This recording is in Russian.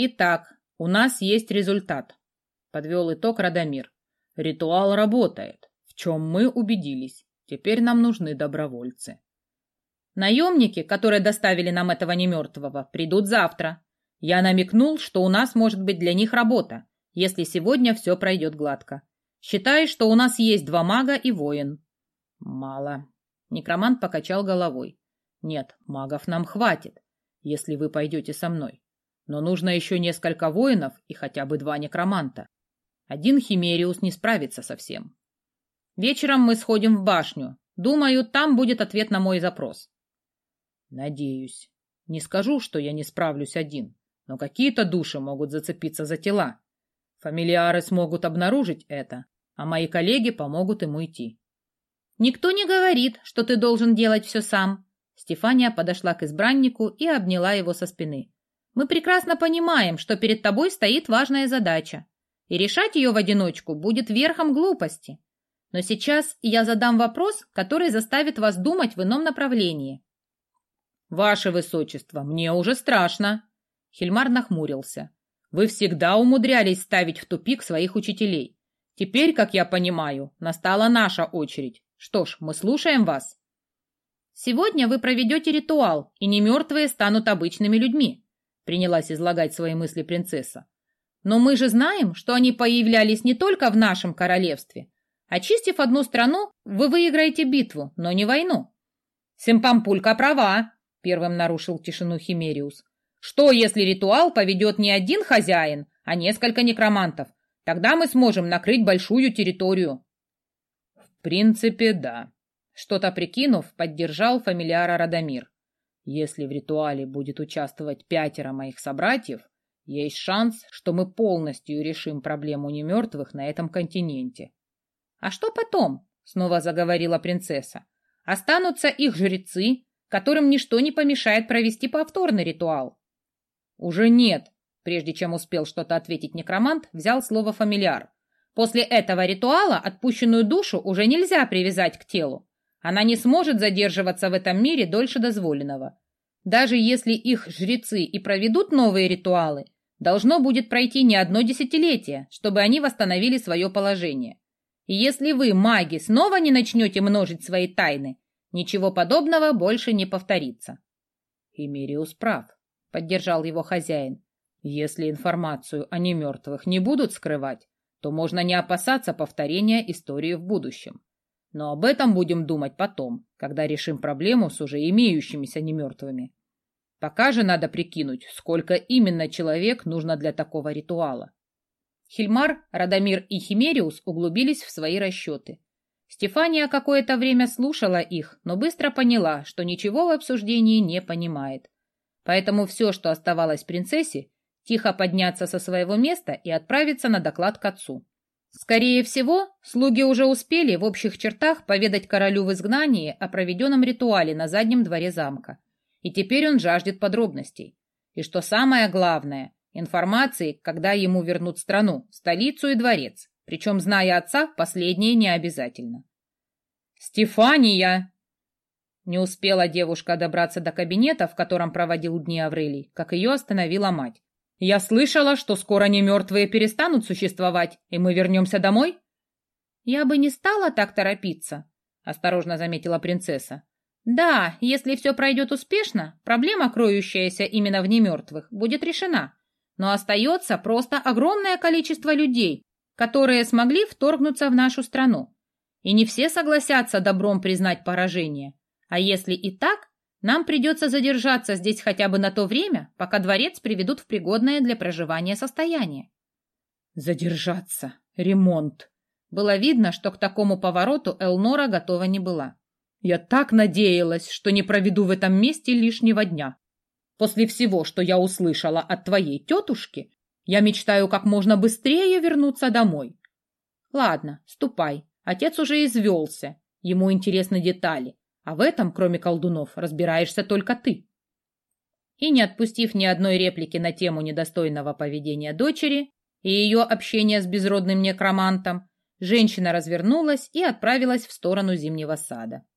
Итак, у нас есть результат, подвел итог Радомир. Ритуал работает, в чем мы убедились. Теперь нам нужны добровольцы. Наемники, которые доставили нам этого немертвого, придут завтра. Я намекнул, что у нас может быть для них работа, если сегодня все пройдет гладко. Считай, что у нас есть 2 мага и воин. Мало. Некромант покачал головой. Нет, магов нам хватит, если вы пойдете со мной. Но нужно еще несколько воинов и хотя бы 2 некроманта. Один Химериус не справится со всем. Вечером мы сходим в башню. Думаю, там будет ответ на мой запрос. Надеюсь. Не скажу, что я не справлюсь один, но какие-то души могут зацепиться за тела. Фамильяры смогут обнаружить это, а мои коллеги помогут им уйти. Никто не говорит, что ты должен делать все сам. Стефания подошла к избраннику и обняла его со спины. Мы прекрасно понимаем, что перед тобой стоит важная задача, и решать ее в одиночку будет верхом глупости. Но сейчас я задам вопрос, который заставит вас думать в ином направлении. Ваше Высочество, мне уже страшно. Хильмар нахмурился. Вы всегда умудрялись ставить в тупик своих учителей. Теперь, как я понимаю, настала наша очередь. Что ж, мы слушаем вас. Сегодня вы проведете ритуал, и немертвые станут обычными людьми, принялась излагать свои мысли принцесса. Но мы же знаем, что они появлялись не только в нашем королевстве. Очистив одну страну, вы выиграете битву, но не войну. Симпампулька права, первым нарушил тишину Химериус. Что, если ритуал поведет не один хозяин, а несколько некромантов? Тогда мы сможем накрыть большую территорию. В принципе, да. Что-то прикинув, поддержал фамильяра Радомир. Если в ритуале будет участвовать 5 моих собратьев, есть шанс, что мы полностью решим проблему немертвых на этом континенте. А что потом? Снова заговорила принцесса. Останутся их жрецы, которым ничто не помешает провести повторный ритуал. Уже нет. Прежде чем успел что-то ответить некромант, взял слово фамильяр. После этого ритуала отпущенную душу уже нельзя привязать к телу. Она не сможет задерживаться в этом мире дольше дозволенного. Даже если их жрецы и проведут новые ритуалы, должно будет пройти не одно десятилетие, чтобы они восстановили свое положение. И если вы, маги, снова не начнете множить свои тайны, ничего подобного больше не повторится. Химериус прав, поддержал его хозяин. Если информацию о немертвых не будут скрывать, то можно не опасаться повторения истории в будущем. Но об этом будем думать потом, когда решим проблему с уже имеющимися немертвыми. Пока же надо прикинуть, сколько именно человек нужно для такого ритуала. Хильмар, Радомир и Химериус углубились в свои расчеты. Стефания какое-то время слушала их, но быстро поняла, что ничего в обсуждении не понимает. Поэтому все, что оставалось принцессе, тихо подняться со своего места и отправиться на доклад к отцу. Скорее всего, слуги уже успели в общих чертах поведать королю в изгнании о проведенном ритуале на заднем дворе замка. И теперь он жаждет подробностей. И что самое главное, информации, когда ему вернут страну, столицу и дворец. Причем, зная отца, последнее не обязательно. «Стефания!» Не успела девушка добраться до кабинета, в котором проводил дни Аврелий, как ее остановила мать. «Я слышала, что скоро немертвые перестанут существовать, и мы вернемся домой?» «Я бы не стала так торопиться», — осторожно заметила принцесса. «Да, если все пройдет успешно, проблема, кроющаяся именно в немертвых, будет решена. Но остается просто огромное количество людей, которые смогли вторгнуться в нашу страну. И не все согласятся добром признать поражение. А если и так, нам придется задержаться здесь хотя бы на то время, пока дворец приведут в пригодное для проживания состояние». «Задержаться? Ремонт?» Было видно, что к такому повороту Элнора готова не была. «Я так надеялась, что не проведу в этом месте лишнего дня. После всего, что я услышала от твоей тетушки, я мечтаю как можно быстрее вернуться домой». «Ладно, ступай. Отец уже извелся. Ему интересны детали. А в этом, кроме колдунов, разбираешься только ты». И не отпустив ни одной реплики на тему недостойного поведения дочери и ее общения с безродным некромантом, женщина развернулась и отправилась в сторону зимнего сада.